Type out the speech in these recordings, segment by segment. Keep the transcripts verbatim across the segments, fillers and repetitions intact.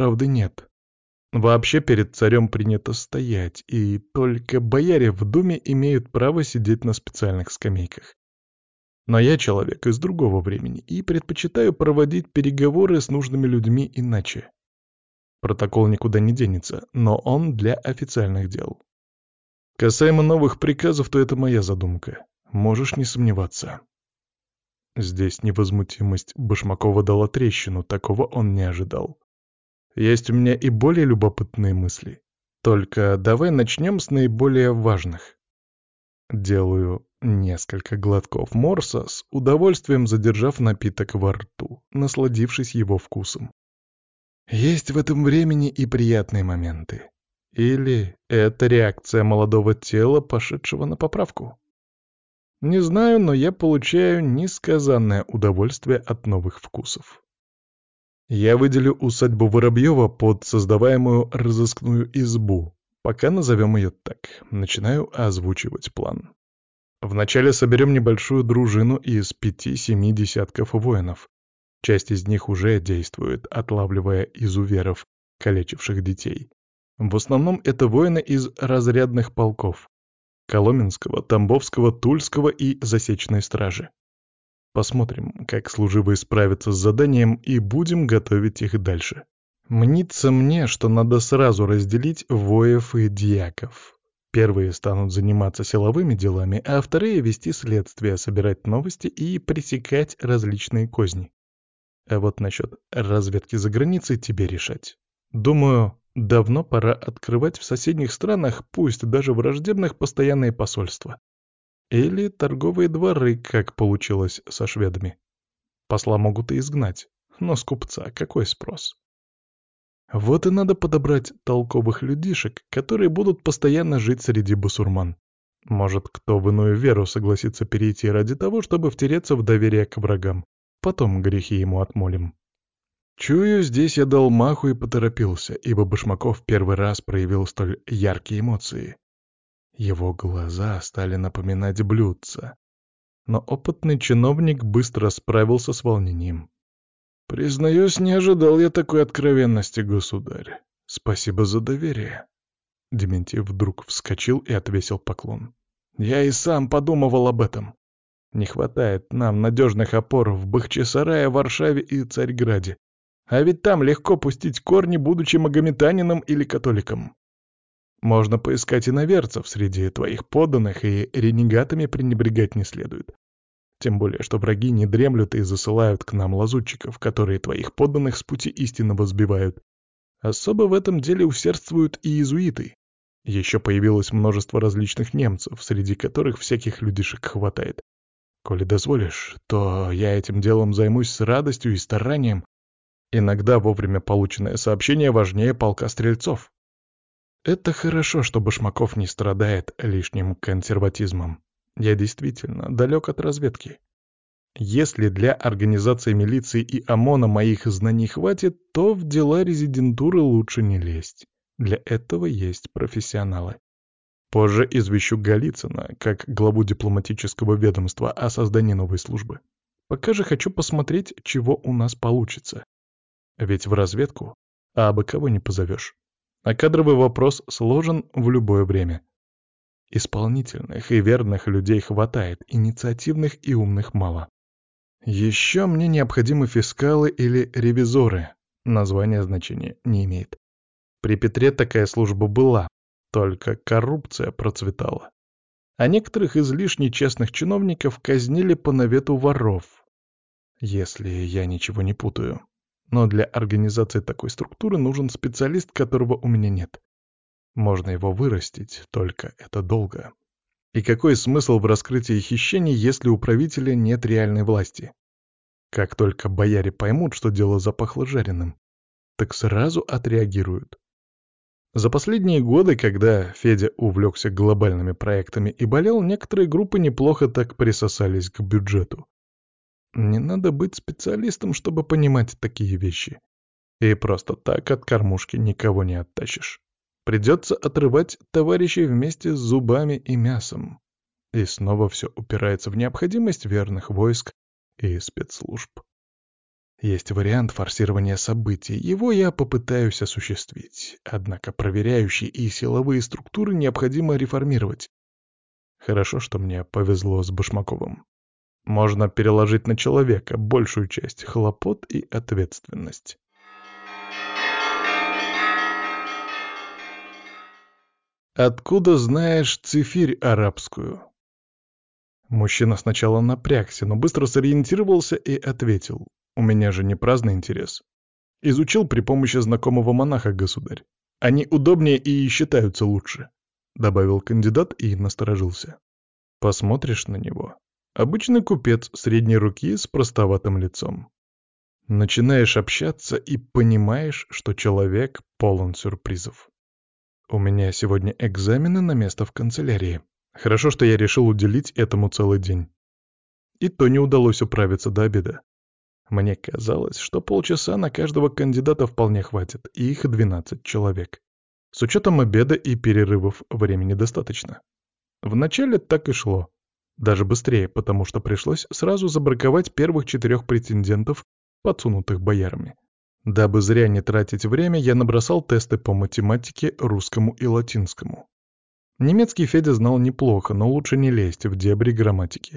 правды нет. Вообще перед царем принято стоять, и только бояре в думе имеют право сидеть на специальных скамейках. Но я человек из другого времени и предпочитаю проводить переговоры с нужными людьми иначе. Протокол никуда не денется, но он для официальных дел. Касаемо новых приказов, то это моя задумка. Можешь не сомневаться. Здесь невозмутимость Башмакова дала трещину, такого он не ожидал. Есть у меня и более любопытные мысли. Только давай начнем с наиболее важных. Делаю несколько глотков морса, с удовольствием задержав напиток во рту, насладившись его вкусом. Есть в этом времени и приятные моменты. Или это реакция молодого тела, пошедшего на поправку? Не знаю, но я получаю несказанное удовольствие от новых вкусов. Я выделю усадьбу Воробьева под создаваемую разыскную избу. Пока назовем ее так. Начинаю озвучивать план. Вначале соберем небольшую дружину из пяти-семи десятков воинов. Часть из них уже действует, отлавливая изуверов, калечивших детей. В основном это воины из разрядных полков. Коломенского, Тамбовского, Тульского и Засечной стражи. Посмотрим, как служивые справятся с заданием, и будем готовить их дальше. Мнится мне, что надо сразу разделить воев и дьяков. Первые станут заниматься силовыми делами, а вторые — вести следствие, собирать новости и пресекать различные козни. А вот насчет разведки за границей тебе решать. Думаю, давно пора открывать в соседних странах, пусть даже враждебных, постоянные посольства. Или торговые дворы, как получилось со шведами. Посла могут и изгнать, но с купца какой спрос? Вот и надо подобрать толковых людишек, которые будут постоянно жить среди басурман. Может, кто в иную веру согласится перейти ради того, чтобы втереться в доверие к врагам. Потом грехи ему отмолим. Чую, здесь я дал маху и поторопился, ибо Башмаков первый раз проявил столь яркие эмоции. Его глаза стали напоминать блюдца. Но опытный чиновник быстро справился с волнением. «Признаюсь, не ожидал я такой откровенности, государь. Спасибо за доверие». Дементьев вдруг вскочил и отвесил поклон. «Я и сам подумывал об этом. Не хватает нам надежных опор в Бахчисарае, Варшаве и Царьграде. А ведь там легко пустить корни, будучи магометанином или католиком. Можно поискать иноверцев среди твоих подданных, и ренегатами пренебрегать не следует. Тем более, что враги не дремлют и засылают к нам лазутчиков, которые твоих подданных с пути истинного сбивают. Особо в этом деле усердствуют и иезуиты. Еще появилось множество различных немцев, среди которых всяких людишек хватает. Коли дозволишь, то я этим делом займусь с радостью и старанием. Иногда вовремя полученное сообщение важнее полка стрельцов. Это хорошо, что Башмаков не страдает лишним консерватизмом. Я действительно далек от разведки. Если для организации милиции и ОМОНа моих знаний хватит, то в дела резидентуры лучше не лезть. Для этого есть профессионалы. Позже извещу Голицына, как главу дипломатического ведомства, о создании новой службы. Пока же хочу посмотреть, чего у нас получится. Ведь в разведку а абы кого не позовешь. А кадровый вопрос сложен в любое время. Исполнительных и верных людей хватает, инициативных и умных мало. Еще мне необходимы фискалы или ревизоры. Название значения не имеет. При Петре такая служба была, только коррупция процветала. А некоторых излишне честных чиновников казнили по навету воров. Если я ничего не путаю. Но для организации такой структуры нужен специалист, которого у меня нет. Можно его вырастить, только это долго. И какой смысл в раскрытии хищений, если у правителя нет реальной власти? Как только бояре поймут, что дело запахло жареным, так сразу отреагируют. За последние годы, когда Федя увлекся глобальными проектами и болел, некоторые группы неплохо так присосались к бюджету. Не надо быть специалистом, чтобы понимать такие вещи. И просто так от кормушки никого не оттащишь. Придется отрывать товарищей вместе с зубами и мясом. И снова все упирается в необходимость верных войск и спецслужб. Есть вариант форсирования событий, его я попытаюсь осуществить. Однако проверяющие и силовые структуры необходимо реформировать. Хорошо, что мне повезло с Башмаковым. Можно переложить на человека большую часть хлопот и ответственность. «Откуда знаешь цифирь арабскую?» Мужчина сначала напрягся, но быстро сориентировался и ответил. «У меня же не праздный интерес. Изучил при помощи знакомого монаха, государь. Они удобнее и считаются лучше», — добавил кандидат и насторожился. Посмотришь на него. Обычный купец средней руки с простоватым лицом. Начинаешь общаться и понимаешь, что человек полон сюрпризов. У меня сегодня экзамены на место в канцелярии. Хорошо, что я решил уделить этому целый день. И то не удалось управиться до обеда. Мне казалось, что полчаса на каждого кандидата вполне хватит, и их двенадцать человек. С учетом обеда и перерывов времени достаточно. Вначале так и шло. Даже быстрее, потому что пришлось сразу забраковать первых четырех претендентов, подсунутых боярами. Дабы зря не тратить время, я набросал тесты по математике, русскому и латинскому. Немецкий Федя знал неплохо, но лучше не лезть в дебри грамматики.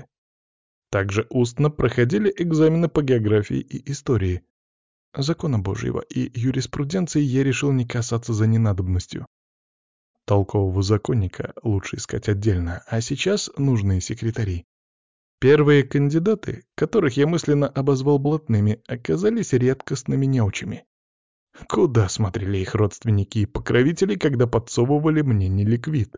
Также устно проходили экзамены по географии и истории. Закона Божьего и юриспруденции я решил не касаться за ненадобностью. Толкового законника лучше искать отдельно, а сейчас нужны секретари. Первые кандидаты, которых я мысленно обозвал блатными, оказались редкостными неучами. Куда смотрели их родственники и покровители, когда подсовывали мне неликвид?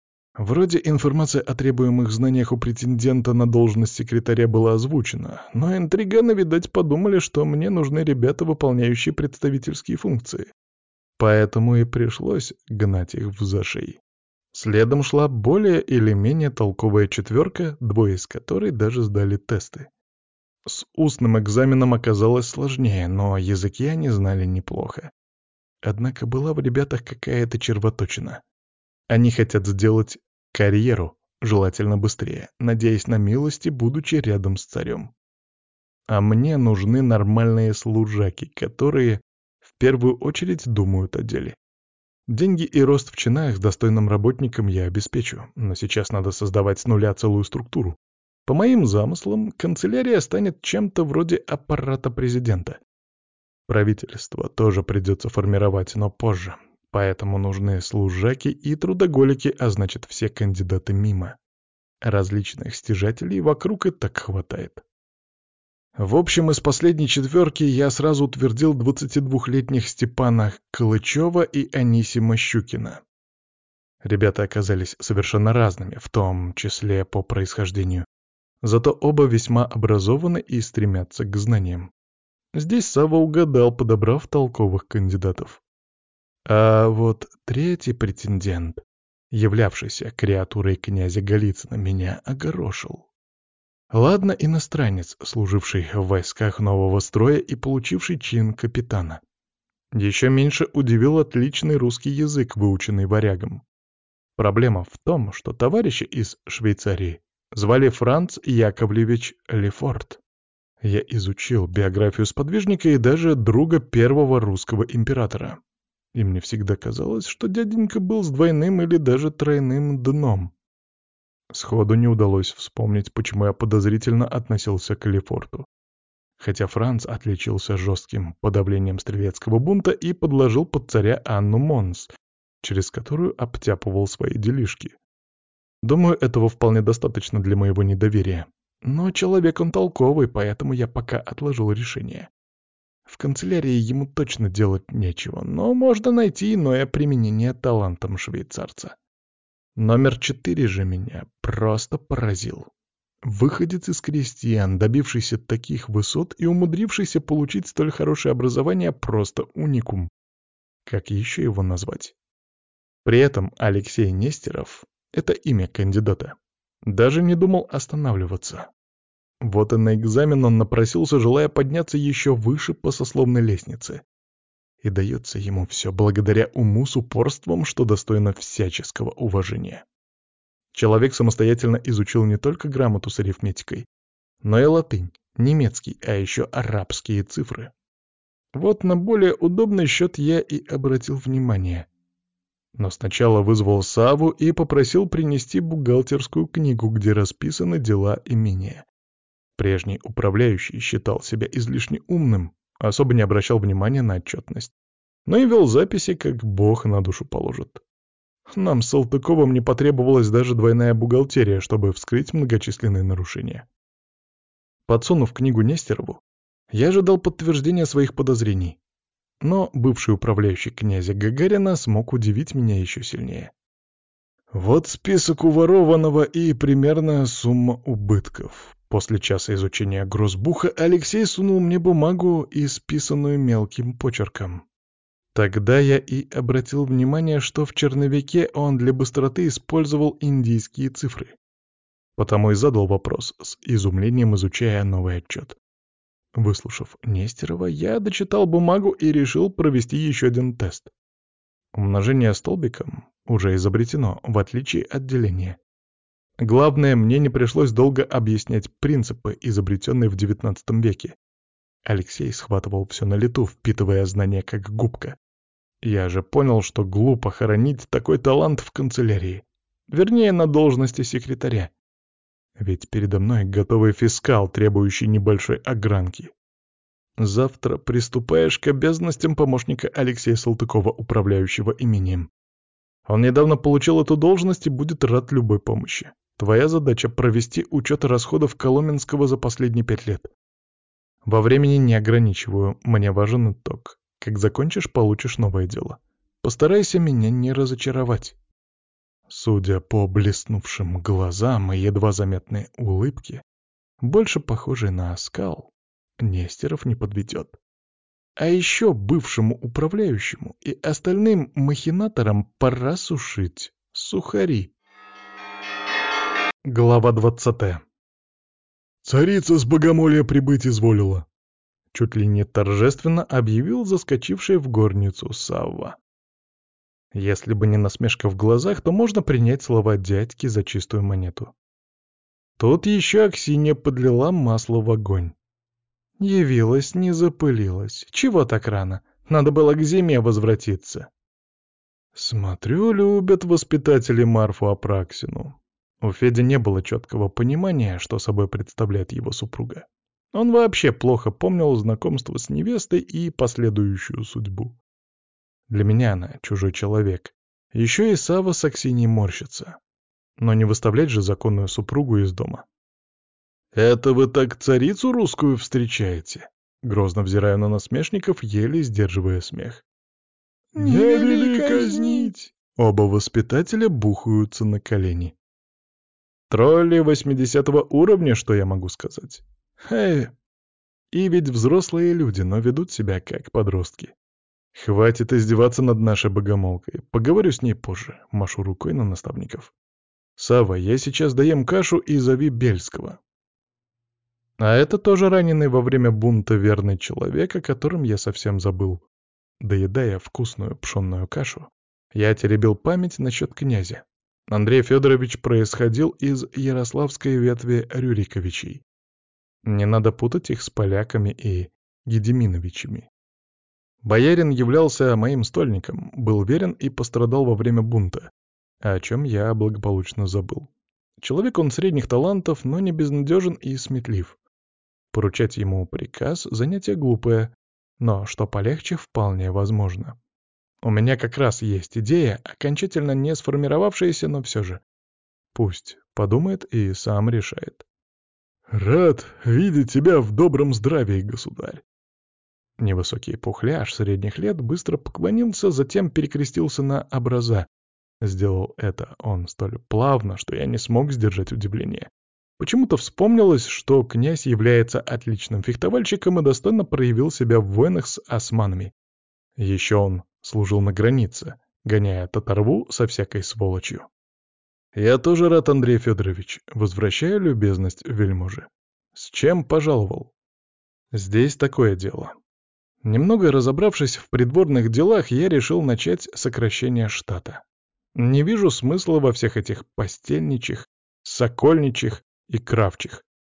Вроде информация о требуемых знаниях у претендента на должность секретаря была озвучена, но интриганы, видать, подумали, что мне нужны ребята, выполняющие представительские функции. Поэтому и пришлось гнать их в зашей. Следом шла более или менее толковая четверка, двое из которой даже сдали тесты. С устным экзаменом оказалось сложнее, но языки они знали неплохо. Однако была в ребятах какая-то червоточина. Они хотят сделать карьеру, желательно быстрее, надеясь на милости, будучи рядом с царем. А мне нужны нормальные служаки, которые в первую очередь думают о деле. Деньги и рост в чинах с достойным работником я обеспечу, но сейчас надо создавать с нуля целую структуру. По моим замыслам, канцелярия станет чем-то вроде аппарата президента. Правительство тоже придется формировать, но позже. Поэтому нужны служаки и трудоголики, а значит, все кандидаты мимо. Различных стяжателей вокруг и так хватает. В общем, из последней четверки я сразу утвердил двадцатидвухлетних Степана Калычева и Анисима Щукина. Ребята оказались совершенно разными, в том числе по происхождению. Зато оба весьма образованы и стремятся к знаниям. Здесь Савва угадал, подобрав толковых кандидатов. А вот третий претендент, являвшийся креатурой князя Голицына, меня огорошил. Ладно, иностранец, служивший в войсках нового строя и получивший чин капитана. Еще меньше удивил отличный русский язык, выученный варягом. Проблема в том, что товарища из Швейцарии звали Франц Яковлевич Лефорт. Я изучил биографию сподвижника и даже друга первого русского императора. И мне всегда казалось, что дяденька был с двойным или даже тройным дном. Сходу не удалось вспомнить, почему я подозрительно относился к Лефорту. Хотя Франц отличился жестким подавлением стрелецкого бунта и подложил под царя Анну Монс, через которую обтяпывал свои делишки. Думаю, этого вполне достаточно для моего недоверия. Но человек он толковый, поэтому я пока отложил решение. В канцелярии ему точно делать нечего, но можно найти иное применение талантам швейцарца. Номер четыре же меня просто поразил. Выходец из крестьян, добившийся таких высот и умудрившийся получить столь хорошее образование, просто уникум. Как еще его назвать? При этом Алексей Нестеров — это имя кандидата. Даже не думал останавливаться. Вот и на экзамен он напросился, желая подняться еще выше по сословной лестнице. И дается ему все благодаря уму с упорством, что достойно всяческого уважения. Человек самостоятельно изучил не только грамоту с арифметикой, но и латынь, Немецкий, а еще арабские цифры. Вот на более удобный счет я и обратил внимание. Но сначала вызвал Савву и попросил принести бухгалтерскую книгу, где расписаны дела имения. Прежний управляющий считал себя излишне умным, особо не обращал внимания на отчетность, но и вел записи, как бог на душу положит. Нам с Салтыковым не потребовалась даже двойная бухгалтерия, чтобы вскрыть многочисленные нарушения. Подсунув книгу Нестерову, я ожидал подтверждения своих подозрений. Но бывший управляющий князя Гагарина смог удивить меня еще сильнее. Вот список уворованного и примерная сумма убытков. После часа изучения грозбуха Алексей сунул мне бумагу, исписанную мелким почерком. Тогда я и обратил внимание, что в черновике он для быстроты использовал индийские цифры. Потому и задал вопрос, с изумлением изучая новый отчет. Выслушав Нестерова, я дочитал бумагу и решил провести еще один тест. Умножение столбиком уже изобретено, в отличие от деления. Главное, мне не пришлось долго объяснять принципы, изобретенные в девятнадцатом веке. Алексей схватывал все на лету, впитывая знания как губка. Я же понял, что глупо хоронить такой талант в канцелярии. Вернее, на должности секретаря. Ведь передо мной готовый фискал, требующий небольшой огранки. Завтра приступаешь к обязанностям помощника Алексея Салтыкова, управляющего имением. Он недавно получил эту должность и будет рад любой помощи. Твоя задача — провести учет расходов Коломенского за последние пять лет. Во времени не ограничиваю, мне важен итог. Как закончишь, получишь новое дело. Постарайся меня не разочаровать. Судя по блеснувшим глазам и едва заметной улыбке, больше похожей на оскал, Нестеров не подведет. А еще бывшему управляющему и остальным махинаторам пора сушить сухари. Глава двадцатая. «Царица с богомолья прибыть изволила», — чуть ли не торжественно объявил заскочивший в горницу Савва. Если бы не насмешка в глазах, то можно принять слова дядьки за чистую монету. Тут еще Аксинья подлила масло в огонь. Явилась, не запылилась. Чего так рано? Надо было к зиме возвратиться. Смотрю, любят воспитатели Марфу Апраксину. У Феди не было четкого понимания, что собой представляет его супруга. Он вообще плохо помнил знакомство с невестой и последующую судьбу. Для меня она чужой человек. Еще и Савва с Аксиньей морщится. Но не выставлять же законную супругу из дома. «Это вы так царицу русскую встречаете?» Грозно взирая на насмешников, еле сдерживая смех. «Не вели казнить!» Оба воспитателя бухаются на колени. Тролли восьмидесятого уровня, что я могу сказать? Эй, и ведь взрослые люди, но ведут себя как подростки. Хватит издеваться над нашей богомолкой. Поговорю с ней позже, машу рукой на наставников. Савва, я сейчас доем кашу и зови Бельского. А это тоже раненый во время бунта верный человек, о котором я совсем забыл. Доедая вкусную пшенную кашу, я теребил память насчет князя. Андрей Федорович происходил из ярославской ветви Рюриковичей. Не надо путать их с поляками и Гедеминовичами. Боярин являлся моим стольником, был верен и пострадал во время бунта, о чем я благополучно забыл. Человек он средних талантов, но не безнадежен и сметлив. Поручать ему приказ — занятие глупое, но что полегче, вполне возможно. У меня как раз есть идея, окончательно не сформировавшаяся, но все же. Пусть подумает и сам решает. «Рад видеть тебя в добром здравии, государь!» Невысокий пухляж средних лет быстро поклонился, затем перекрестился на образа. Сделал это он столь плавно, что я не смог сдержать удивление. Почему-то вспомнилось, что князь является отличным фехтовальщиком и достойно проявил себя в войнах с османами. Еще он служил на границе, гоняя татарву со всякой сволочью. «Я тоже рад, Андрей Федорович. Возвращаю любезность вельможи. С чем пожаловал?» «Здесь такое дело. Немного разобравшись в придворных делах, я решил начать сокращение штата. Не вижу смысла во всех этих постельничих, сокольничих и кравчих.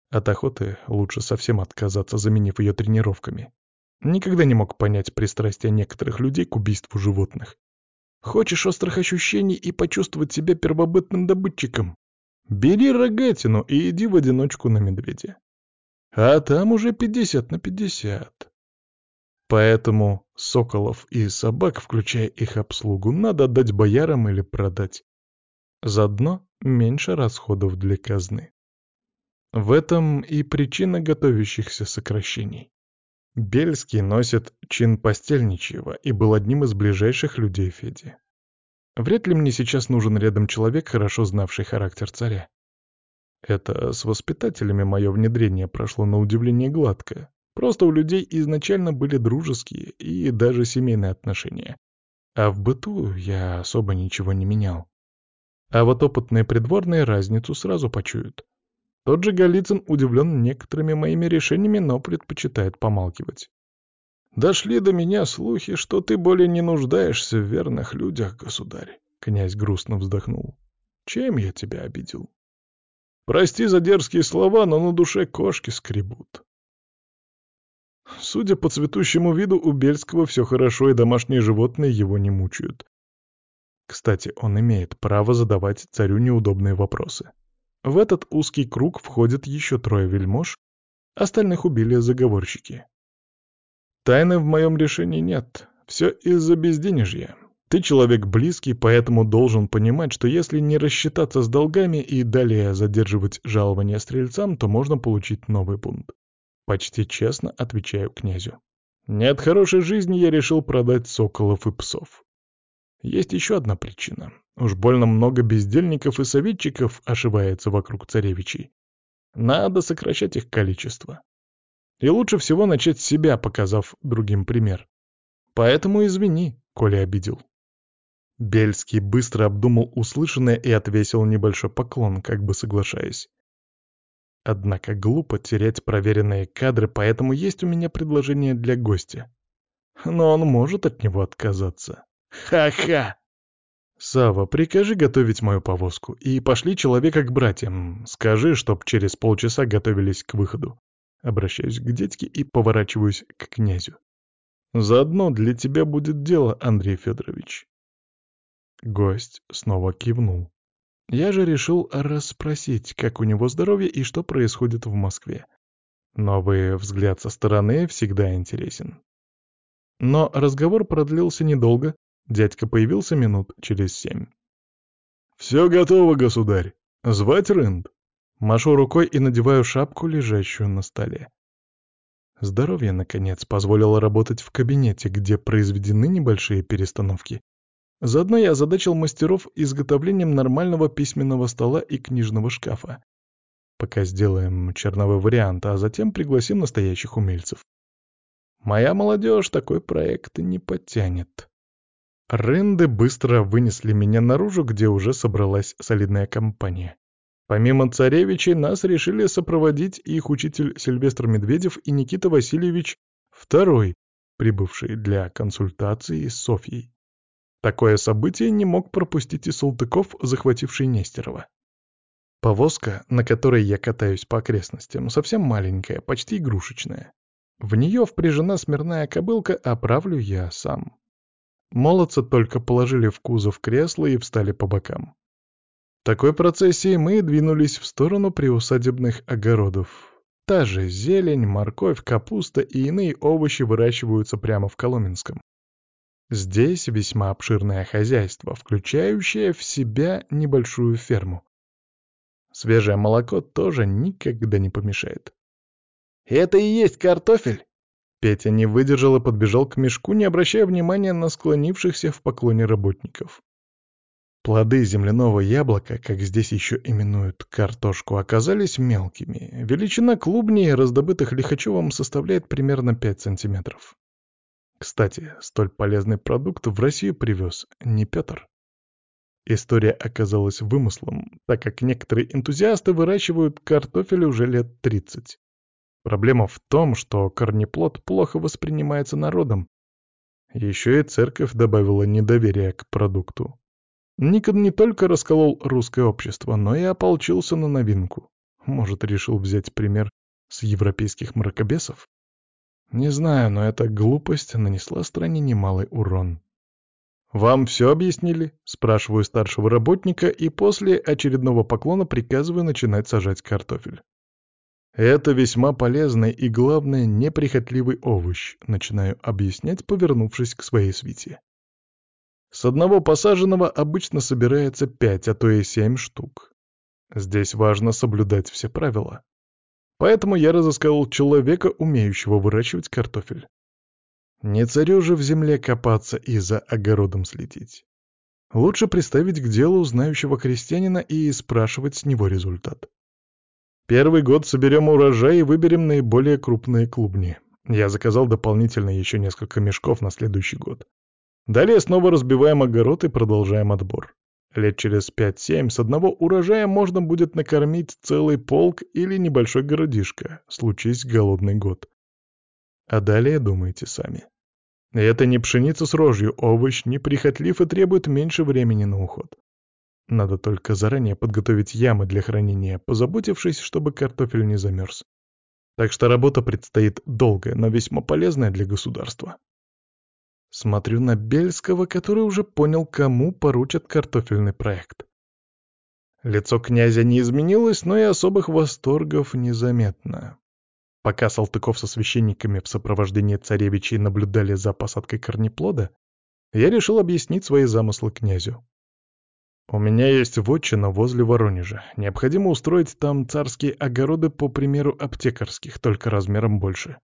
От охоты лучше совсем отказаться, заменив ее тренировками. Никогда не мог понять пристрастия некоторых людей к убийству животных. Хочешь острых ощущений и почувствовать себя первобытным добытчиком? Бери рогатину и иди в одиночку на медведя. А там уже пятьдесят на пятьдесят. Поэтому соколов и собак, включая их обслугу, надо отдать боярам или продать. Заодно меньше расходов для казны. В этом и причина готовящихся сокращений. Бельский носит чин постельничьего и был одним из ближайших людей Феди. Вряд ли мне сейчас нужен рядом человек, хорошо знавший характер царя. Это с воспитателями мое внедрение прошло на удивление гладко. Просто у людей изначально были дружеские и даже семейные отношения. А в быту я особо ничего не менял. А вот опытные придворные разницу сразу почуют. Тот же Голицын удивлен некоторыми моими решениями, но предпочитает помалкивать. «Дошли до меня слухи, что ты более не нуждаешься в верных людях, государь», — князь грустно вздохнул. «Чем я тебя обидел? Прости за дерзкие слова, но на душе кошки скребут». Судя по цветущему виду, у Бельского все хорошо, и домашние животные его не мучают. Кстати, он имеет право задавать царю неудобные вопросы. В этот узкий круг входят еще трое вельмож, остальных убили заговорщики. Тайны в моем решении нет, все из-за безденежья. Ты человек близкий, поэтому должен понимать, что если не рассчитаться с долгами и далее задерживать жалования стрельцам, то можно получить новый бунт. Почти честно отвечаю князю. Не от хорошей жизни я решил продать соколов и псов. Есть еще одна причина. Уж больно много бездельников и советчиков ошивается вокруг царевичей. Надо сокращать их количество. И лучше всего начать с себя, показав другим пример. Поэтому извини, коли обидел. Бельский быстро обдумал услышанное и отвесил небольшой поклон, как бы соглашаясь. Однако глупо терять проверенные кадры, поэтому есть у меня предложение для гостя. Но он может от него отказаться. Ха-ха! Сава, прикажи готовить мою повозку и пошли человека к братьям. Скажи, чтоб через полчаса готовились к выходу. Обращаюсь к дядьке и поворачиваюсь к князю. Заодно для тебя будет дело, Андрей Федорович. Гость снова кивнул. Я же решил расспросить, как у него здоровье и что происходит в Москве. Новый взгляд со стороны всегда интересен. Но разговор продлился недолго, дядька появился минут через семь. «Все готово, государь. Звать рынд?» Машу рукой и надеваю шапку, лежащую на столе. Здоровье, наконец, позволило работать в кабинете, где произведены небольшие перестановки. Заодно я озадачил мастеров изготовлением нормального письменного стола и книжного шкафа. Пока сделаем черновой вариант, а затем пригласим настоящих умельцев. Моя молодежь такой проект не подтянет. Рынды быстро вынесли меня наружу, где уже собралась солидная компания. Помимо царевичей, нас решили сопроводить их учитель Сильвестр Медведев и Никита Васильевич второй, прибывший для консультации с Софьей. Такое событие не мог пропустить и Салтыков, захвативший Нестерова. Повозка, на которой я катаюсь по окрестностям, совсем маленькая, почти игрушечная. В нее впряжена смирная кобылка, а правлю я сам. Молодца только положили в кузов кресла и встали по бокам. Такой процессией мы двинулись в сторону приусадебных огородов. Та же зелень, морковь, капуста и иные овощи выращиваются прямо в Коломенском. Здесь весьма обширное хозяйство, включающее в себя небольшую ферму. Свежее молоко тоже никогда не помешает. «Это и есть картофель?» Петя не выдержал и подбежал к мешку, не обращая внимания на склонившихся в поклоне работников. Плоды земляного яблока, как здесь еще именуют картошку, оказались мелкими. Величина клубней, раздобытых Лихачевым, составляет примерно пять сантиметров. Кстати, столь полезный продукт в Россию привез не Петр. История оказалась вымыслом, так как некоторые энтузиасты выращивают картофель уже лет тридцать. Проблема в том, что корнеплод плохо воспринимается народом. Еще и церковь добавила недоверия к продукту. Никон не только расколол русское общество, но и ополчился на новинку. Может, решил взять пример с европейских мракобесов? Не знаю, но эта глупость нанесла стране немалый урон. «Вам все объяснили?» — спрашиваю старшего работника и после очередного поклона приказываю начинать сажать картофель. «Это весьма полезный и, главное, неприхотливый овощ», — начинаю объяснять, повернувшись к своей свите. С одного посаженного обычно собирается пять, а то и семь штук. Здесь важно соблюдать все правила. Поэтому я разыскал человека, умеющего выращивать картофель. Не царю же в земле копаться и за огородом следить. Лучше приставить к делу знающего крестьянина и спрашивать с него результат. Первый год соберем урожай и выберем наиболее крупные клубни. Я заказал дополнительно еще несколько мешков на следующий год. Далее снова разбиваем огород и продолжаем отбор. Лет через пять-семь с одного урожая можно будет накормить целый полк или небольшой городишко, случись голодный год. А далее думайте сами. Это не пшеница с рожью, овощ неприхотлив и требует меньше времени на уход. Надо только заранее подготовить ямы для хранения, позаботившись, чтобы картофель не замерз. Так что работа предстоит долгая, но весьма полезная для государства. Смотрю на Бельского, который уже понял, кому поручат картофельный проект. Лицо князя не изменилось, но и особых восторгов незаметно. Пока Салтыков со священниками в сопровождении царевичей наблюдали за посадкой корнеплода, я решил объяснить свои замыслы князю. У меня есть вотчина возле Воронежа. Необходимо устроить там царские огороды по примеру аптекарских, только размером больше.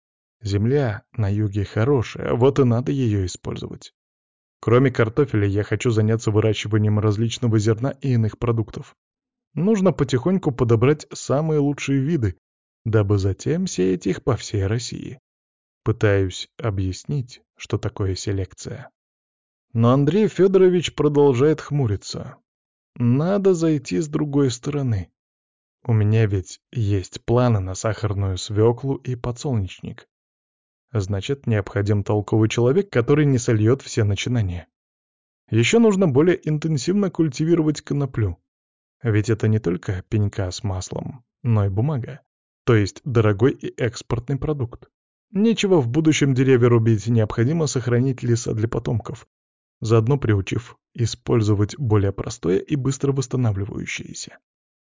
Земля на юге хорошая, вот и надо ее использовать. Кроме картофеля, я хочу заняться выращиванием различного зерна и иных продуктов. Нужно потихоньку подобрать самые лучшие виды, дабы затем сеять их по всей России. Пытаюсь объяснить, что такое селекция. Но Андрей Федорович продолжает хмуриться. Надо зайти с другой стороны. У меня ведь есть планы на сахарную свеклу и подсолнечник. Значит, необходим толковый человек, который не сольет все начинания. Еще нужно более интенсивно культивировать коноплю. Ведь это не только пенька с маслом, но и бумага. То есть дорогой и экспортный продукт. Нечего в будущем деревья рубить, необходимо сохранить леса для потомков, заодно приучив использовать более простое и быстро восстанавливающееся.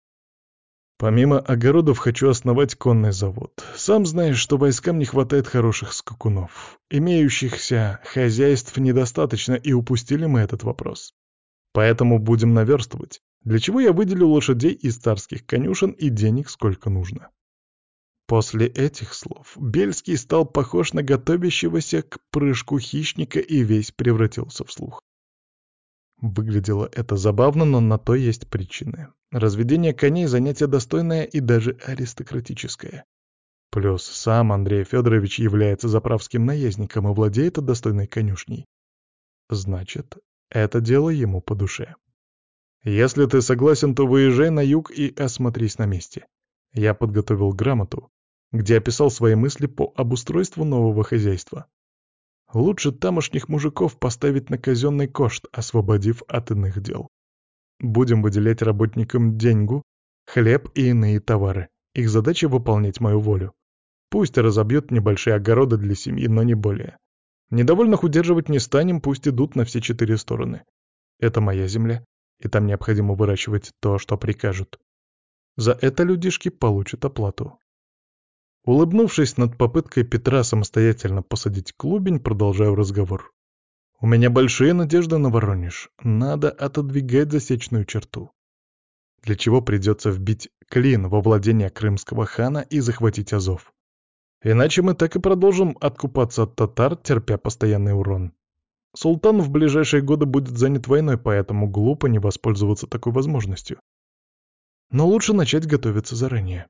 Помимо огородов хочу основать конный завод. Сам знаешь, что войскам не хватает хороших скакунов. Имеющихся хозяйств недостаточно, и упустили мы этот вопрос. Поэтому будем наверстывать, для чего я выделю лошадей из царских конюшен и денег сколько нужно. После этих слов Бельский стал похож на готовящегося к прыжку хищника и весь превратился в слух. Выглядело это забавно, но на то есть причины. Разведение коней — занятие достойное и даже аристократическое. Плюс сам Андрей Федорович является заправским наездником и владеет достойной конюшней. Значит, это дело ему по душе. Если ты согласен, то выезжай на юг и осмотрись на месте. Я подготовил грамоту, где описал свои мысли по обустройству нового хозяйства. Лучше тамошних мужиков поставить на казенный кошт, освободив от иных дел. Будем выделять работникам деньгу, хлеб и иные товары. Их задача — выполнять мою волю. Пусть разобьют небольшие огороды для семьи, но не более. Недовольных удерживать не станем, пусть идут на все четыре стороны. Это моя земля, и там необходимо выращивать то, что прикажут. За это людишки получат оплату. Улыбнувшись над попыткой Петра самостоятельно посадить клубень, продолжаю разговор. У меня большие надежды на Воронеж. Надо отодвигать засечную черту. Для чего придется вбить клин во владение крымского хана и захватить Азов. Иначе мы так и продолжим откупаться от татар, терпя постоянный урон. Султан в ближайшие годы будет занят войной, поэтому глупо не воспользоваться такой возможностью. Но лучше начать готовиться заранее.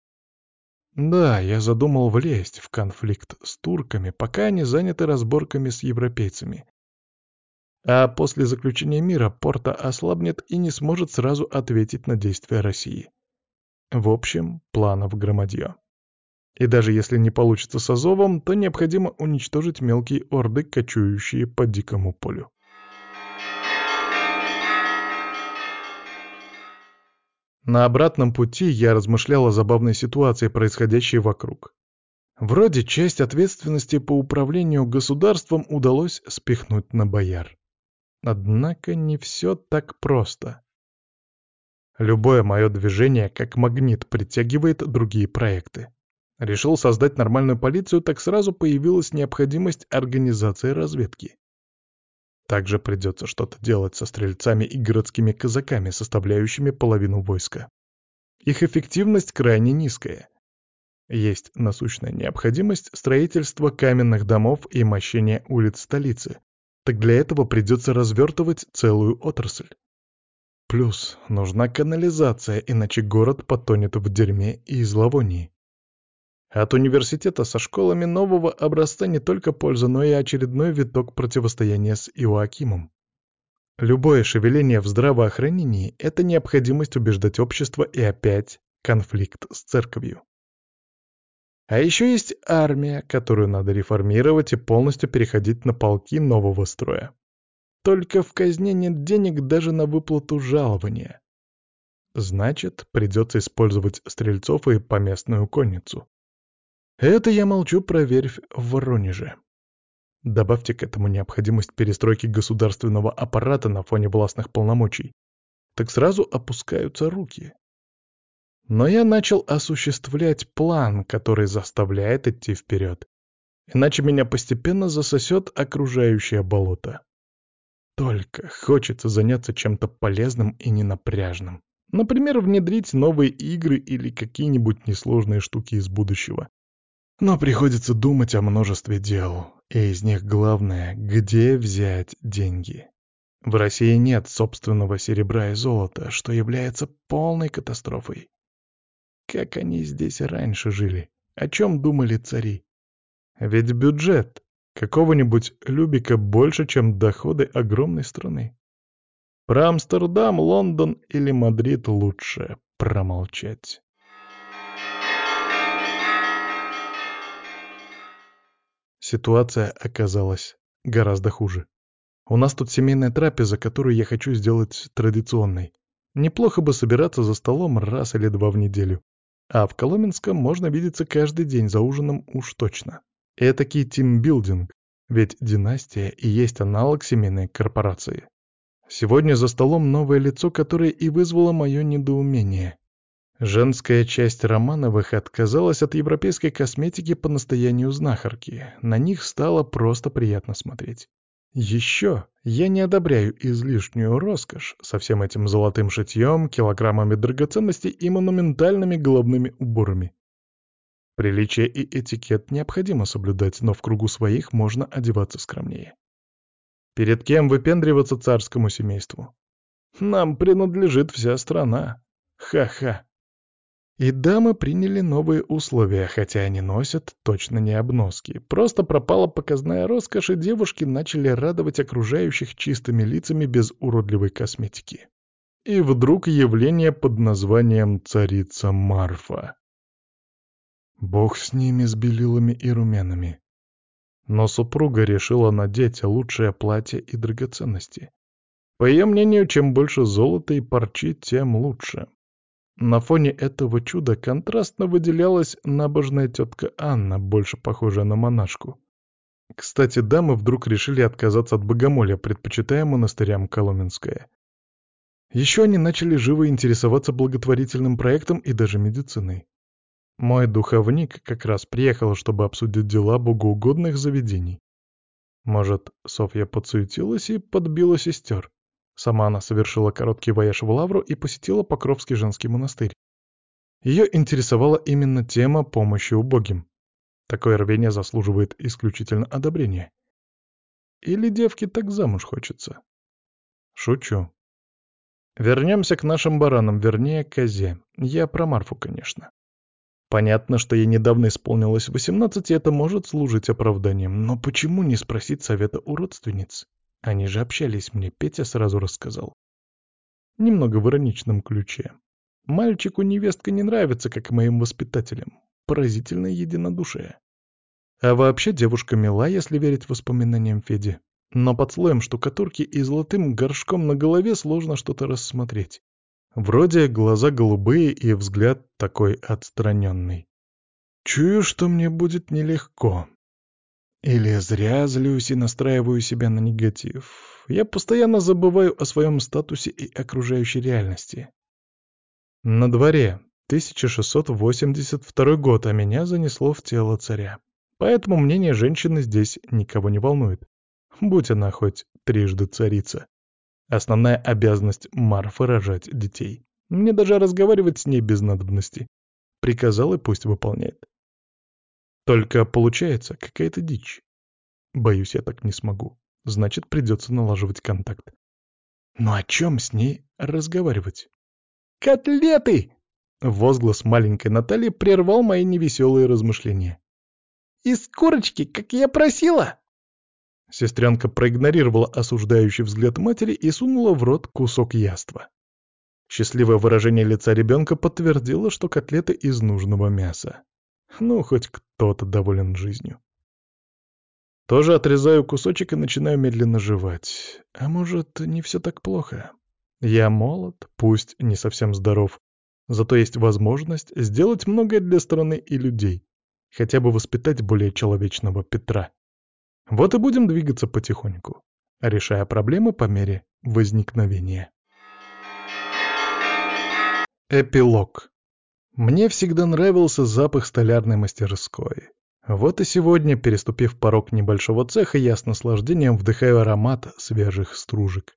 Да, я задумал влезть в конфликт с турками, пока они заняты разборками с европейцами. А после заключения мира Порта ослабнет и не сможет сразу ответить на действия России. В общем, планов громадье. И даже если не получится с Азовом, то необходимо уничтожить мелкие орды, кочующие по дикому полю. На обратном пути я размышлял о забавной ситуации, происходящей вокруг. Вроде часть ответственности по управлению государством удалось спихнуть на бояр. Однако не все так просто. Любое мое движение как магнит притягивает другие проекты. Решил создать нормальную полицию, так сразу появилась необходимость организации разведки. Также придется что-то делать со стрельцами и городскими казаками, составляющими половину войска. Их эффективность крайне низкая. Есть насущная необходимость строительства каменных домов и мощения улиц столицы. Так для этого придется развертывать целую отрасль. Плюс нужна канализация, иначе город потонет в дерьме и зловонии. От университета со школами нового образца не только польза, но и очередной виток противостояния с Иоакимом. Любое шевеление в здравоохранении — это необходимость убеждать общество и опять конфликт с церковью. А еще есть армия, которую надо реформировать и полностью переходить на полки нового строя. Только в казне нет денег даже на выплату жалования. Значит, придется использовать стрельцов и поместную конницу. Это я молчу про верфь в Воронеже. Добавьте к этому необходимость перестройки государственного аппарата на фоне властных полномочий. Так сразу опускаются руки. Но я начал осуществлять план, который заставляет идти вперед. Иначе меня постепенно засосет окружающее болото. Только хочется заняться чем-то полезным и ненапряжным. Например, внедрить новые игры или какие-нибудь несложные штуки из будущего. Но приходится думать о множестве дел, и из них главное — где взять деньги. В России нет собственного серебра и золота, что является полной катастрофой. Как они здесь раньше жили? О чем думали цари? Ведь бюджет какого-нибудь Любека больше, чем доходы огромной страны. Про Амстердам, Лондон или Мадрид лучше промолчать. Ситуация оказалась гораздо хуже. У нас тут семейная трапеза, которую я хочу сделать традиционной. Неплохо бы собираться за столом раз или два в неделю. А в Коломенском можно видеться каждый день за ужином уж точно. Этакий тимбилдинг, ведь династия и есть аналог семейной корпорации. Сегодня за столом новое лицо, которое и вызвало мое недоумение. Женская часть Романовых отказалась от европейской косметики по настоянию знахарки. На них стало просто приятно смотреть. Еще я не одобряю излишнюю роскошь со всем этим золотым шитьем, килограммами драгоценностей и монументальными головными уборами. Приличие и этикет необходимо соблюдать, но в кругу своих можно одеваться скромнее. Перед кем выпендриваться царскому семейству? Нам принадлежит вся страна. Ха-ха. И дамы приняли новые условия, хотя они носят точно не обноски. Просто пропала показная роскошь, и девушки начали радовать окружающих чистыми лицами без уродливой косметики. И вдруг явление под названием «Царица Марфа». Бог с ними, с белилами и румянами. Но супруга решила надеть лучшее платье и драгоценности. По ее мнению, чем больше золота и парчи, тем лучше. На фоне этого чуда контрастно выделялась набожная тетка Анна, больше похожая на монашку. Кстати, дамы вдруг решили отказаться от богомолья, предпочитая монастырям Коломенское. Еще они начали живо интересоваться благотворительным проектом и даже медициной. Мой духовник как раз приехал, чтобы обсудить дела богоугодных заведений. Может, Софья подсуетилась и подбила сестер. Сама она совершила короткий вояж в Лавру и посетила Покровский женский монастырь. Ее интересовала именно тема помощи убогим. Такое рвение заслуживает исключительно одобрения. Или девке так замуж хочется? Шучу. Вернемся к нашим баранам, вернее, козе. Я про Марфу, конечно. Понятно, что ей недавно исполнилось восемнадцать, и это может служить оправданием. Но почему не спросить совета у родственниц? Они же общались, мне Петя сразу рассказал. Немного в ироничном ключе. Мальчику невестка не нравится, как и моим воспитателям. Поразительное единодушие. А вообще девушка мила, если верить воспоминаниям Феди. Но под слоем штукатурки и золотым горшком на голове сложно что-то рассмотреть. Вроде глаза голубые и взгляд такой отстраненный. Чую, что мне будет нелегко. Или зря злюсь и настраиваю себя на негатив. Я постоянно забываю о своем статусе и окружающей реальности. На дворе тысяча шестьсот восемьдесят второй год, а меня занесло в тело царя. Поэтому мнение женщины здесь никого не волнует. Будь она хоть трижды царица. Основная обязанность Марфы — рожать детей. Мне даже разговаривать с ней без надобности. Приказал и пусть выполняет. Только получается какая-то дичь. Боюсь, я так не смогу. Значит, придется налаживать контакт. Но о чем с ней разговаривать? «Котлеты!» Возглас маленькой Натальи прервал мои невеселые размышления. «Из курочки, как я просила!» Сестренка проигнорировала осуждающий взгляд матери и сунула в рот кусок яства. Счастливое выражение лица ребенка подтвердило, что котлеты из нужного мяса. Ну, хоть кто-то доволен жизнью. Тоже отрезаю кусочек и начинаю медленно жевать. А может, не все так плохо? Я молод, пусть не совсем здоров, зато есть возможность сделать многое для страны и людей. Хотя бы воспитать более человечного Петра. Вот и будем двигаться потихоньку, решая проблемы по мере возникновения. Эпилог. Мне всегда нравился запах столярной мастерской. Вот и сегодня, переступив порог небольшого цеха, я с наслаждением вдыхаю аромат свежих стружек.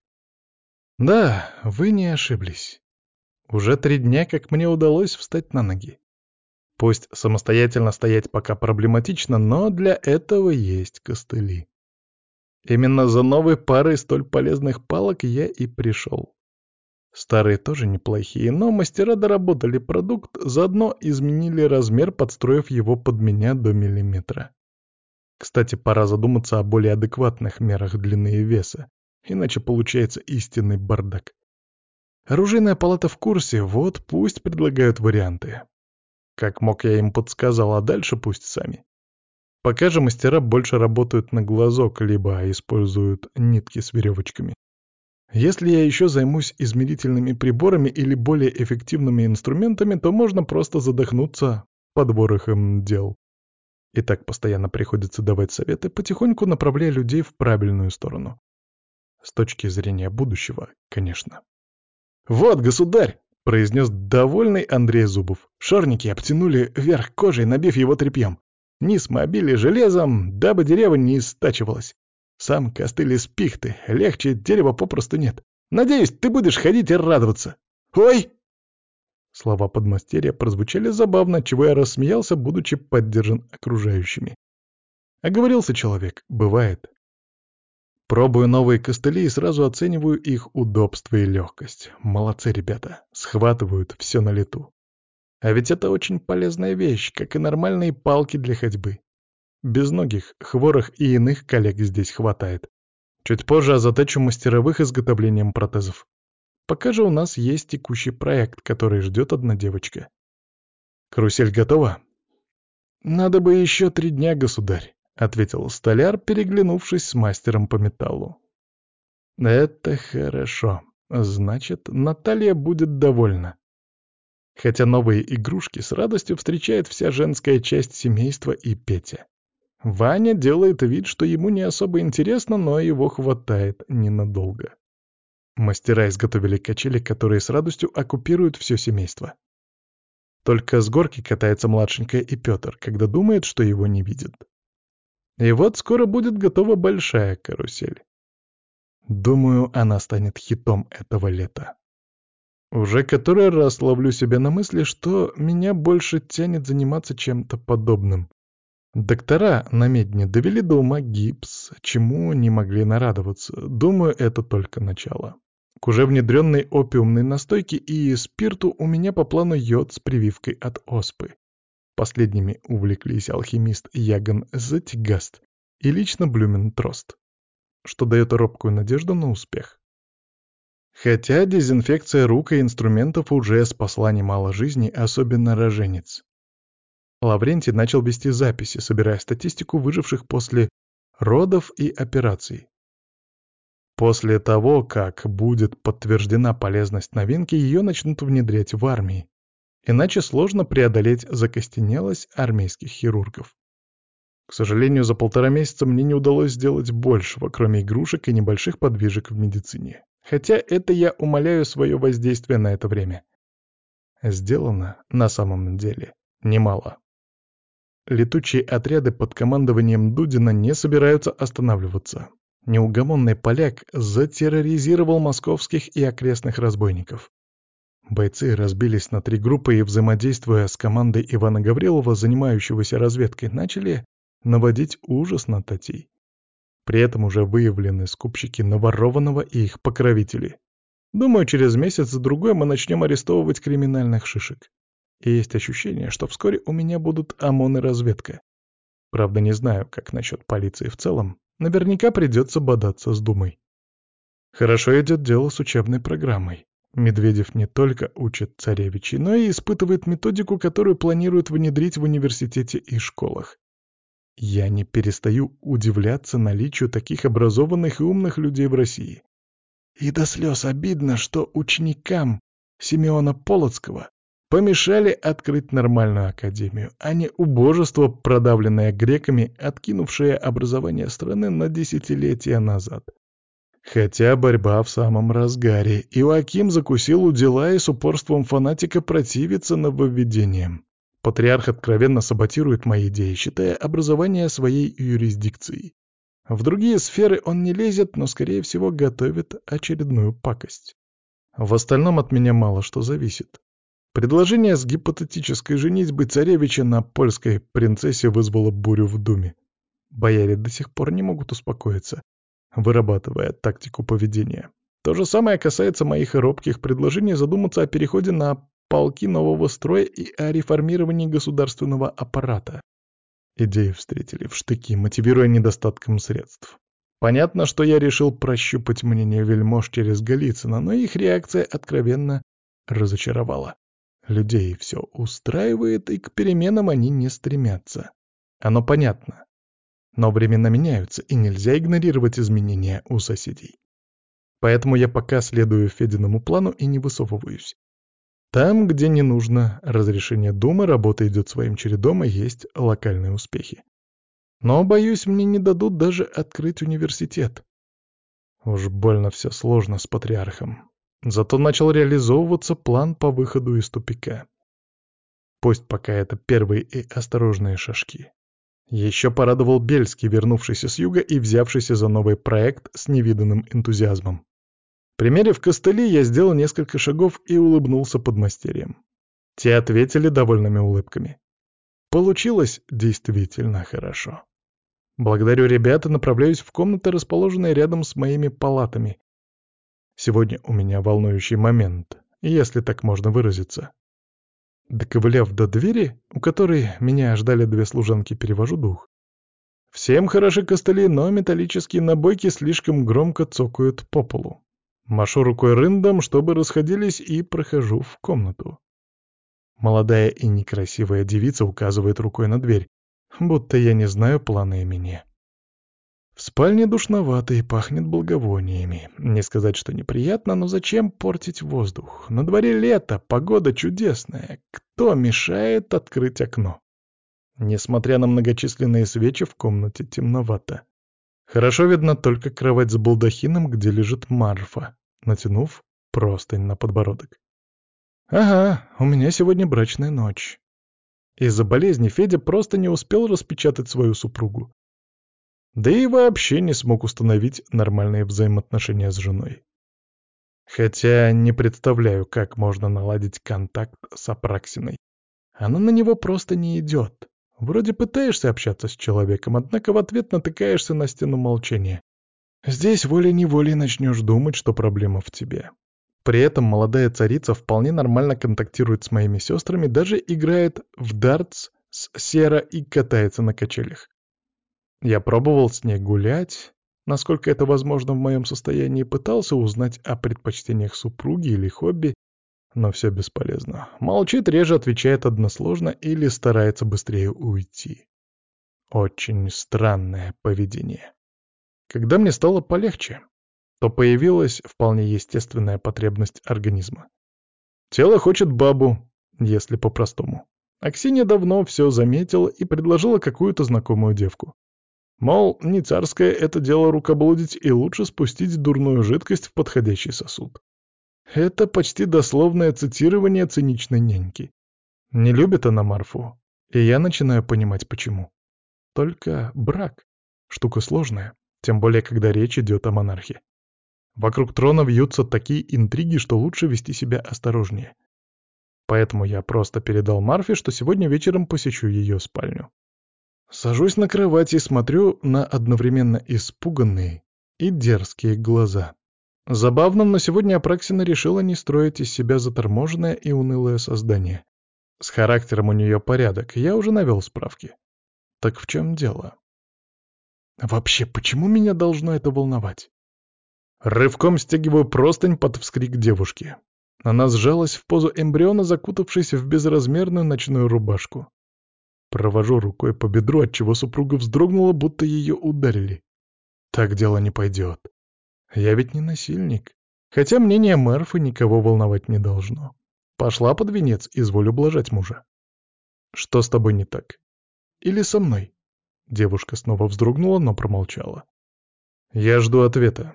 Да, вы не ошиблись. Уже три дня, как мне удалось встать на ноги. Пусть самостоятельно стоять пока проблематично, но для этого есть костыли. Именно за новой парой столь полезных палок я и пришел. Старые тоже неплохие, но мастера доработали продукт, заодно изменили размер, подстроив его под меня до миллиметра. Кстати, пора задуматься о более адекватных мерах длины и веса, иначе получается истинный бардак. Оружейная палата в курсе, вот пусть предлагают варианты. Как мог, я им подсказал, а дальше пусть сами. Пока же мастера больше работают на глазок, либо используют нитки с веревочками. Если я еще займусь измерительными приборами или более эффективными инструментами, то можно просто задохнуться под ворохом дел. И так постоянно приходится давать советы, потихоньку направляя людей в правильную сторону. С точки зрения будущего, конечно. «Вот, государь!» — произнес довольный Андрей Зубов. Шорники обтянули вверх кожей, набив его тряпьем. Низ мы обили железом, дабы дерево не истачивалось. Сам костыль из пихты, легче дерева попросту нет. Надеюсь, ты будешь ходить и радоваться. Ой!» Слова подмастерья прозвучали забавно, чего я рассмеялся, будучи поддержан окружающими. Оговорился человек, бывает. Пробую новые костыли и сразу оцениваю их удобство и легкость. Молодцы ребята, схватывают все на лету. А ведь это очень полезная вещь, как и нормальные палки для ходьбы. Безногих, хворых и иных коллег здесь хватает. Чуть позже озадачу мастеровых изготовлением протезов. Пока же у нас есть текущий проект, который ждет одна девочка. Карусель готова? Надо бы еще три дня, государь, — ответил столяр, переглянувшись с мастером по металлу. Это хорошо. Значит, Наталья будет довольна. Хотя новые игрушки с радостью встречает вся женская часть семейства и Петя. Ваня делает вид, что ему не особо интересно, но его хватает ненадолго. Мастера изготовили качели, которые с радостью оккупируют все семейство. Только с горки катается младшенькая и Петр, когда думает, что его не видят. И вот скоро будет готова большая карусель. Думаю, она станет хитом этого лета. Уже который раз ловлю себя на мысли, что меня больше тянет заниматься чем-то подобным. Доктора на медне довели до ума гипс, чему не могли нарадоваться. Думаю, это только начало. К уже внедренной опиумной настойке и спирту у меня по плану йод с прививкой от оспы. Последними увлеклись алхимист Яган Затигаст и лично Блюментрост, что дает робкую надежду на успех. Хотя дезинфекция рук и инструментов уже спасла немало жизней, особенно роженец. Лаврентий начал вести записи, собирая статистику выживших после родов и операций. После того, как будет подтверждена полезность новинки, ее начнут внедрять в армии. Иначе сложно преодолеть закостенелость армейских хирургов. К сожалению, за полтора месяца мне не удалось сделать большего, кроме игрушек и небольших подвижек в медицине. Хотя это я умаляю свое воздействие на это время. Сделано, на самом деле, немало. Летучие отряды под командованием Дудина не собираются останавливаться. Неугомонный поляк затерроризировал московских и окрестных разбойников. Бойцы разбились на три группы и, взаимодействуя с командой Ивана Гаврилова, занимающегося разведкой, начали наводить ужас на татей. При этом уже выявлены скупщики наворованного и их покровители. Думаю, через месяц-другой мы начнем арестовывать криминальных шишек. И есть ощущение, что вскоре у меня будут ОМОН и разведка. Правда, не знаю, как насчет полиции в целом. Наверняка придется бодаться с Думой. Хорошо идет дело с учебной программой. Медведев не только учит царевичей, но и испытывает методику, которую планирует внедрить в университете и школах. Я не перестаю удивляться наличию таких образованных и умных людей в России. И до слез обидно, что ученикам Симеона Полоцкого помешали открыть нормальную академию, а не убожество, продавленное греками, откинувшее образование страны на десятилетия назад. Хотя борьба в самом разгаре, Иоаким закусил у дела и с упорством фанатика противится нововведениям. Патриарх откровенно саботирует мои идеи, считая образование своей юрисдикцией. В другие сферы он не лезет, но, скорее всего, готовит очередную пакость. В остальном от меня мало что зависит. Предложение с гипотетической женитьбой царевича на польской принцессе вызвало бурю в думе. Бояре до сих пор не могут успокоиться, вырабатывая тактику поведения. То же самое касается моих робких предложений задуматься о переходе на полки нового строя и о реформировании государственного аппарата. Идеи встретили в штыки, мотивируя недостатком средств. Понятно, что я решил прощупать мнение вельмож через Голицына, но их реакция откровенно разочаровала. Людей все устраивает, и к переменам они не стремятся. Оно понятно. Но времена меняются, и нельзя игнорировать изменения у соседей. Поэтому я пока следую Фединому плану и не высовываюсь. Там, где не нужно разрешение Думы, работа идет своим чередом, и есть локальные успехи. Но, боюсь, мне не дадут даже открыть университет. Уж больно все сложно с патриархом. Зато начал реализовываться план по выходу из тупика. Пусть пока это первые и осторожные шажки. Еще порадовал Бельский, вернувшийся с юга и взявшийся за новый проект с невиданным энтузиазмом. Примерив костыли, я сделал несколько шагов и улыбнулся подмастерьям. Те ответили довольными улыбками. Получилось действительно хорошо. Благодарю ребят и направляюсь в комнаты, расположенные рядом с моими палатами. Сегодня у меня волнующий момент, если так можно выразиться. Доковыляв до двери, у которой меня ждали две служанки, перевожу дух. Всем хороши костыли, но металлические набойки слишком громко цокают по полу. Машу рукой рындом, чтобы расходились, и прохожу в комнату. Молодая и некрасивая девица указывает рукой на дверь, будто я не знаю плана имени. В спальне душновато и пахнет благовониями. Не сказать, что неприятно, но зачем портить воздух? На дворе лето, погода чудесная. Кто мешает открыть окно? Несмотря на многочисленные свечи, в комнате темновато. Хорошо видно только кровать с балдахином, где лежит Марфа, натянув простынь на подбородок. Ага, у меня сегодня брачная ночь. Из-за болезни Федя просто не успел распечатать свою супругу. Да и вообще не смог установить нормальные взаимоотношения с женой. Хотя не представляю, как можно наладить контакт с Апраксиной. Она на него просто не идет. Вроде пытаешься общаться с человеком, однако в ответ натыкаешься на стену молчания. Здесь волей-неволей начнешь думать, что проблема в тебе. При этом молодая царица вполне нормально контактирует с моими сестрами, даже играет в дартс с Сера и катается на качелях. Я пробовал с ней гулять, насколько это возможно в моем состоянии, пытался узнать о предпочтениях супруги или хобби, но все бесполезно. Молчит, реже отвечает односложно или старается быстрее уйти. Очень странное поведение. Когда мне стало полегче, то появилась вполне естественная потребность организма. Тело хочет бабу, если по-простому. А Ксения давно все заметила и предложила какую-то знакомую девку. Мол, не царское это дело рукоблудить, и лучше спустить дурную жидкость в подходящий сосуд. Это почти дословное цитирование циничной няньки. Не любит она Марфу, и я начинаю понимать, почему. Только брак — штука сложная, тем более, когда речь идет о монархе. Вокруг трона вьются такие интриги, что лучше вести себя осторожнее. Поэтому я просто передал Марфе, что сегодня вечером посещу ее спальню. Сажусь на кровать и смотрю на одновременно испуганные и дерзкие глаза. Забавно, но сегодня Апраксина решила не строить из себя заторможенное и унылое создание. С характером у нее порядок, я уже навел справки. Так в чем дело? Вообще, почему меня должно это волновать? Рывком стягиваю простынь под вскрик девушки. Она сжалась в позу эмбриона, закутавшись в безразмерную ночную рубашку. Провожу рукой по бедру, отчего супруга вздрогнула, будто ее ударили. Так дело не пойдет. Я ведь не насильник. Хотя мнение Марфы никого волновать не должно. Пошла под венец, изволь ублажать мужа. Что с тобой не так? Или со мной? Девушка снова вздрогнула, но промолчала. Я жду ответа.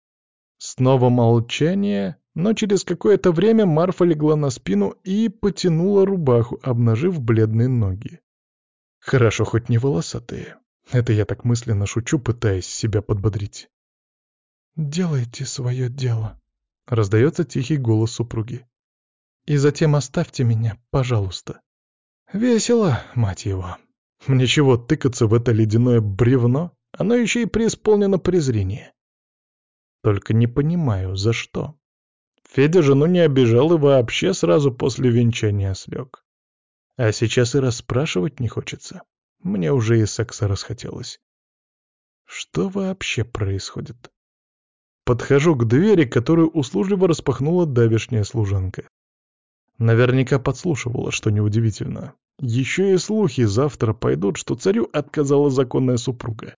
Снова молчание, но через какое-то время Марфа легла на спину и потянула рубаху, обнажив бледные ноги. Хорошо, хоть не волосатые. Это я так мысленно шучу, пытаясь себя подбодрить. «Делайте свое дело», — раздается тихий голос супруги. «И затем оставьте меня, пожалуйста». Весело, мать его. Мне чего тыкаться в это ледяное бревно? Оно еще и преисполнено презрения. Только не понимаю, за что. Федя жену не обижал и вообще сразу после венчания слег. А сейчас и расспрашивать не хочется. Мне уже и секса расхотелось. Что вообще происходит? Подхожу к двери, которую услужливо распахнула давешняя служанка. Наверняка подслушивала, что неудивительно. Еще и слухи завтра пойдут, что царю отказала законная супруга.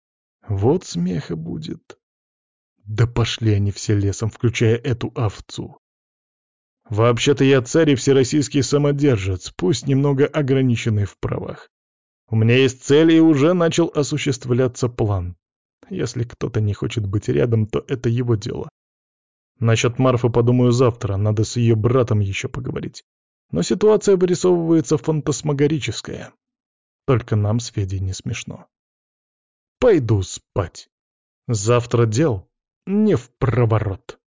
Вот смеха будет. Да пошли они все лесом, включая эту овцу. Вообще-то я царь и всероссийский самодержец, пусть немного ограниченный в правах. У меня есть цель, и уже начал осуществляться план. Если кто-то не хочет быть рядом, то это его дело. Насчет Марфы подумаю завтра, надо с ее братом еще поговорить. Но ситуация вырисовывается фантасмагорическая. Только нам с Федей не смешно. Пойду спать. Завтра дел не в проворот.